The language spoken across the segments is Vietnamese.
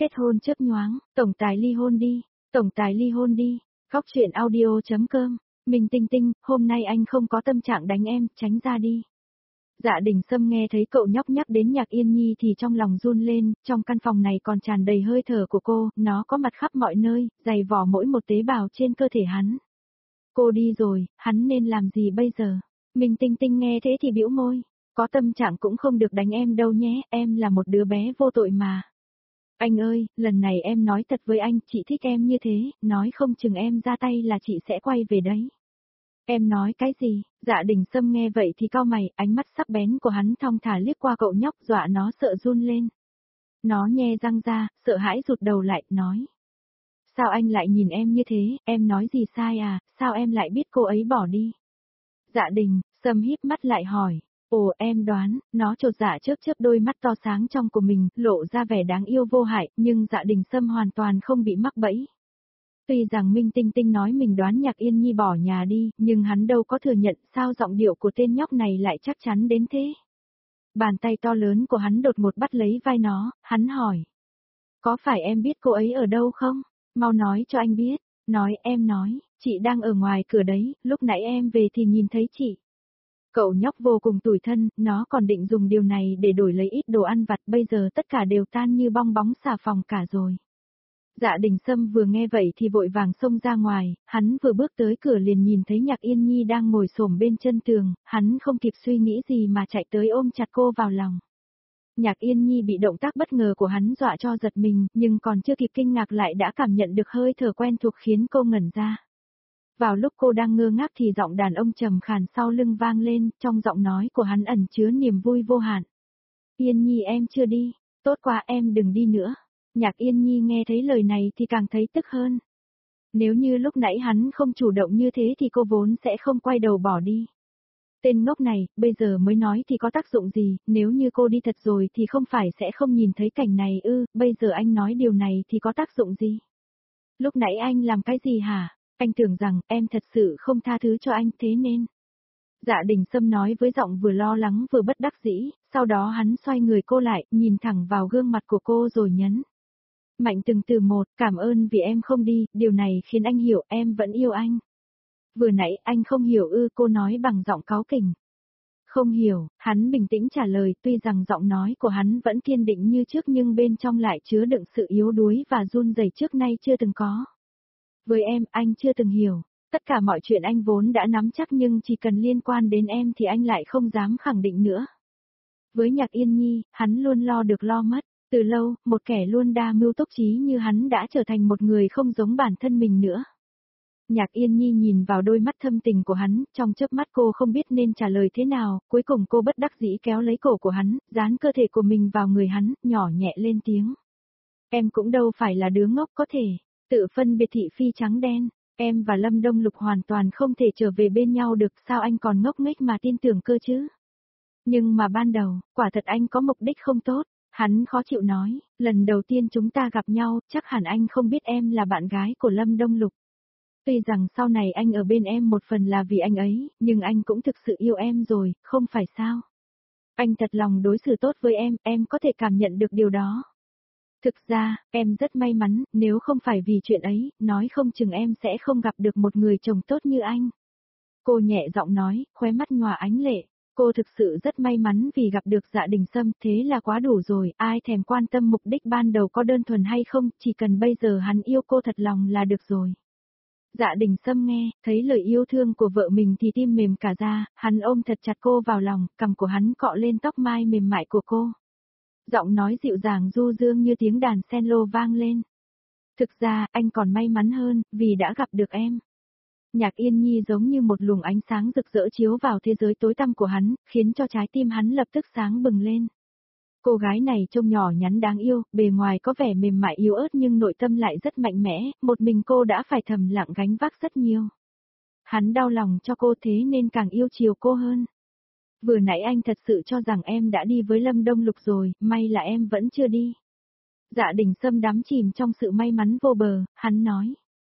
Kết hôn chớp nhoáng, tổng tài ly hôn đi, tổng tài ly hôn đi. Góc truyện audio.com. Mình Tinh Tinh, hôm nay anh không có tâm trạng đánh em, tránh ra đi. Dạ Đình Sâm nghe thấy cậu nhóc nhắc đến Nhạc Yên Nhi thì trong lòng run lên, trong căn phòng này còn tràn đầy hơi thở của cô, nó có mặt khắp mọi nơi, dày vò mỗi một tế bào trên cơ thể hắn. Cô đi rồi, hắn nên làm gì bây giờ? Mình Tinh Tinh nghe thế thì bĩu môi, có tâm trạng cũng không được đánh em đâu nhé, em là một đứa bé vô tội mà. Anh ơi, lần này em nói thật với anh, chị thích em như thế, nói không chừng em ra tay là chị sẽ quay về đấy. Em nói cái gì? Dạ Đình Sâm nghe vậy thì cau mày, ánh mắt sắc bén của hắn thong thả liếc qua cậu nhóc dọa nó sợ run lên. Nó nhe răng ra, sợ hãi rụt đầu lại, nói. Sao anh lại nhìn em như thế, em nói gì sai à, sao em lại biết cô ấy bỏ đi? Dạ Đình Sâm híp mắt lại hỏi. Ồ em đoán, nó chột dạ chớp đôi mắt to sáng trong của mình, lộ ra vẻ đáng yêu vô hại, nhưng Dạ Đình Sâm hoàn toàn không bị mắc bẫy. Tuy rằng Minh Tinh Tinh nói mình đoán Nhạc Yên Nhi bỏ nhà đi, nhưng hắn đâu có thừa nhận sao giọng điệu của tên nhóc này lại chắc chắn đến thế. Bàn tay to lớn của hắn đột ngột bắt lấy vai nó, hắn hỏi. Có phải em biết cô ấy ở đâu không? Mau nói cho anh biết. Em nói, chị đang ở ngoài cửa đấy, lúc nãy em về thì nhìn thấy chị. Cậu nhóc vô cùng tủi thân, nó còn định dùng điều này để đổi lấy ít đồ ăn vặt, bây giờ tất cả đều tan như bong bóng xà phòng cả rồi. Dạ Đình Sâm vừa nghe vậy thì vội vàng xông ra ngoài, hắn vừa bước tới cửa liền nhìn thấy Nhạc Yên Nhi đang ngồi xổm bên chân tường, hắn không kịp suy nghĩ gì mà chạy tới ôm chặt cô vào lòng. Nhạc Yên Nhi bị động tác bất ngờ của hắn dọa cho giật mình, nhưng còn chưa kịp kinh ngạc lại đã cảm nhận được hơi thở quen thuộc khiến cô ngẩn ra. Vào lúc cô đang ngơ ngác thì giọng đàn ông trầm khàn sau lưng vang lên, trong giọng nói của hắn ẩn chứa niềm vui vô hạn. Yên Nhi em chưa đi, tốt quá em đừng đi nữa. Nhạc Yên Nhi nghe thấy lời này thì càng thấy tức hơn. Nếu như lúc nãy hắn không chủ động như thế thì cô vốn sẽ không quay đầu bỏ đi. Tên ngốc này, bây giờ mới nói thì có tác dụng gì, nếu như cô đi thật rồi thì không phải sẽ không nhìn thấy cảnh này ư, bây giờ anh nói điều này thì có tác dụng gì? Lúc nãy anh làm cái gì hả? Anh tưởng rằng em thật sự không tha thứ cho anh thế nên. Dạ Đình Sâm nói với giọng vừa lo lắng vừa bất đắc dĩ, sau đó hắn xoay người cô lại, nhìn thẳng vào gương mặt của cô rồi nhấn. Mạnh từng từ một, cảm ơn vì em không đi, điều này khiến anh hiểu em vẫn yêu anh. Vừa nãy anh không hiểu ư, cô nói bằng giọng cáu kỉnh. Không hiểu, hắn bình tĩnh trả lời, tuy rằng giọng nói của hắn vẫn kiên định như trước nhưng bên trong lại chứa đựng sự yếu đuối và run rẩy trước nay chưa từng có. Với em, anh chưa từng hiểu. Tất cả mọi chuyện anh vốn đã nắm chắc nhưng chỉ cần liên quan đến em thì anh lại không dám khẳng định nữa. Với Nhạc Yên Nhi, hắn luôn lo được lo mất. Từ lâu, một kẻ luôn đa mưu túc trí như hắn đã trở thành một người không giống bản thân mình nữa. Nhạc Yên Nhi nhìn vào đôi mắt thâm tình của hắn, trong chớp mắt cô không biết nên trả lời thế nào, cuối cùng cô bất đắc dĩ kéo lấy cổ của hắn, dán cơ thể của mình vào người hắn, nhỏ nhẹ lên tiếng. Em cũng đâu phải là đứa ngốc có thể tự phân biệt thị phi trắng đen, em và Lâm Đông Lục hoàn toàn không thể trở về bên nhau được, sao anh còn ngốc nghếch mà tin tưởng cơ chứ? Nhưng mà ban đầu, quả thật anh có mục đích không tốt. Hắn khó chịu nói, lần đầu tiên chúng ta gặp nhau, chắc hẳn anh không biết em là bạn gái của Lâm Đông Lục. Tuy rằng sau này anh ở bên em một phần là vì anh ấy, nhưng anh cũng thực sự yêu em rồi, không phải sao? Anh thật lòng đối xử tốt với em có thể cảm nhận được điều đó. Thực ra, em rất may mắn, nếu không phải vì chuyện ấy, nói không chừng em sẽ không gặp được một người chồng tốt như anh. Cô nhẹ giọng nói, khóe mắt nhòa ánh lệ. Cô thực sự rất may mắn vì gặp được Dạ Đình Sâm, thế là quá đủ rồi, ai thèm quan tâm mục đích ban đầu có đơn thuần hay không, chỉ cần bây giờ hắn yêu cô thật lòng là được rồi. Dạ Đình Sâm nghe, thấy lời yêu thương của vợ mình thì tim mềm cả ra, hắn ôm thật chặt cô vào lòng, cằm của hắn cọ lên tóc mai mềm mại của cô. Giọng nói dịu dàng du dương như tiếng đàn cello vang lên. Thực ra, anh còn may mắn hơn, vì đã gặp được em. Nhạc Yên Nhi giống như một luồng ánh sáng rực rỡ chiếu vào thế giới tối tăm của hắn, khiến cho trái tim hắn lập tức sáng bừng lên. Cô gái này trông nhỏ nhắn đáng yêu, bề ngoài có vẻ mềm mại yếu ớt nhưng nội tâm lại rất mạnh mẽ, một mình cô đã phải thầm lặng gánh vác rất nhiều. Hắn đau lòng cho cô thế nên càng yêu chiều cô hơn. Vừa nãy anh thật sự cho rằng em đã đi với Lâm Đông Lục rồi, may là em vẫn chưa đi. Dạ Đình Sâm đắm chìm trong sự may mắn vô bờ, hắn nói.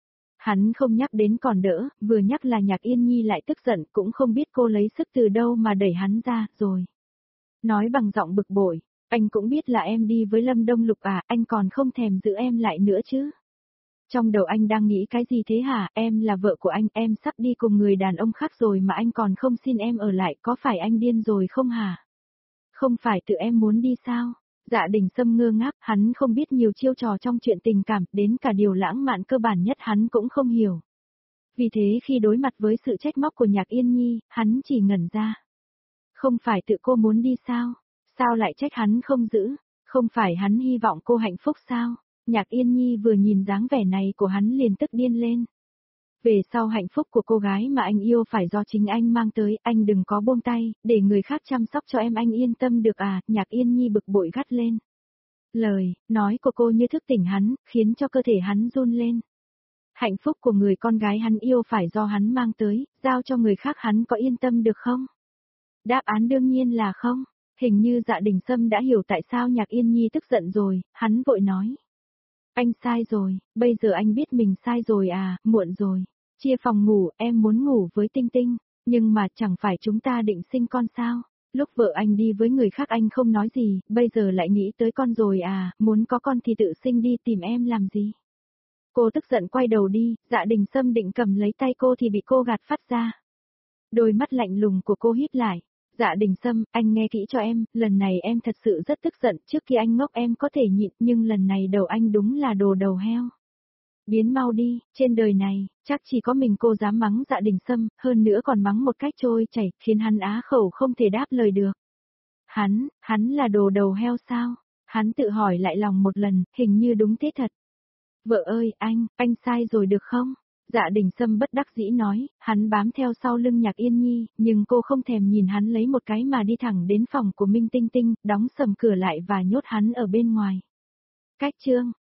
Hắn không nhắc đến còn đỡ, vừa nhắc là Nhạc Yên Nhi lại tức giận, cũng không biết cô lấy sức từ đâu mà đẩy hắn ra, rồi. Nói bằng giọng bực bội, Anh cũng biết là em đi với Lâm Đông Lục à, anh còn không thèm giữ em lại nữa chứ. Trong đầu anh đang nghĩ cái gì thế hả, em là vợ của anh, em sắp đi cùng người đàn ông khác rồi mà anh còn không xin em ở lại, có phải anh điên rồi không hả? Không phải tự em muốn đi sao? Dạ Đình Sâm ngơ ngác, hắn không biết nhiều chiêu trò trong chuyện tình cảm, đến cả điều lãng mạn cơ bản nhất hắn cũng không hiểu. Vì thế khi đối mặt với sự trách móc của Nhạc Yên Nhi, hắn chỉ ngẩn ra. Không phải tự cô muốn đi sao? Sao lại trách hắn không giữ? Không phải hắn hy vọng cô hạnh phúc sao? Nhạc Yên Nhi vừa nhìn dáng vẻ này của hắn liền tức điên lên. Về sau hạnh phúc của cô gái mà anh yêu phải do chính anh mang tới, anh đừng có buông tay, để người khác chăm sóc cho em, anh yên tâm được à, Nhạc Yên Nhi bực bội gắt lên. Lời, nói của cô như thức tỉnh hắn, khiến cho cơ thể hắn run lên. Hạnh phúc của người con gái hắn yêu phải do hắn mang tới, giao cho người khác hắn có yên tâm được không? Đáp án đương nhiên là không. Hình như Dạ Đình Sâm đã hiểu tại sao Nhạc Yên Nhi tức giận rồi, hắn vội nói. Anh sai rồi, bây giờ anh biết mình sai rồi à, muộn rồi. Chia phòng ngủ, em muốn ngủ với Tinh Tinh, nhưng mà chẳng phải chúng ta định sinh con sao? Lúc vợ anh đi với người khác anh không nói gì, bây giờ lại nghĩ tới con rồi à, muốn có con thì tự sinh đi, tìm em làm gì? Cô tức giận quay đầu đi, Dạ Đình Sâm định cầm lấy tay cô thì bị cô gạt phát ra. Đôi mắt lạnh lùng của cô híp lại. Dạ Đình Sâm, anh nghe kỹ cho em, lần này em thật sự rất tức giận, trước khi anh ngốc em có thể nhịn, nhưng lần này đầu anh đúng là đồ đầu heo. Biến mau đi, trên đời này, chắc chỉ có mình cô dám mắng Dạ Đình Sâm, hơn nữa còn mắng một cách trôi chảy, khiến hắn á khẩu không thể đáp lời được. Hắn là đồ đầu heo sao? Hắn tự hỏi lại lòng một lần, hình như đúng thế thật. Vợ ơi, anh sai rồi được không? Dạ Đình Sâm bất đắc dĩ nói, hắn bám theo sau lưng Nhạc Yên Nhi, nhưng cô không thèm nhìn hắn lấy một cái mà đi thẳng đến phòng của Minh Tinh Tinh, đóng sầm cửa lại và nhốt hắn ở bên ngoài. Cách chương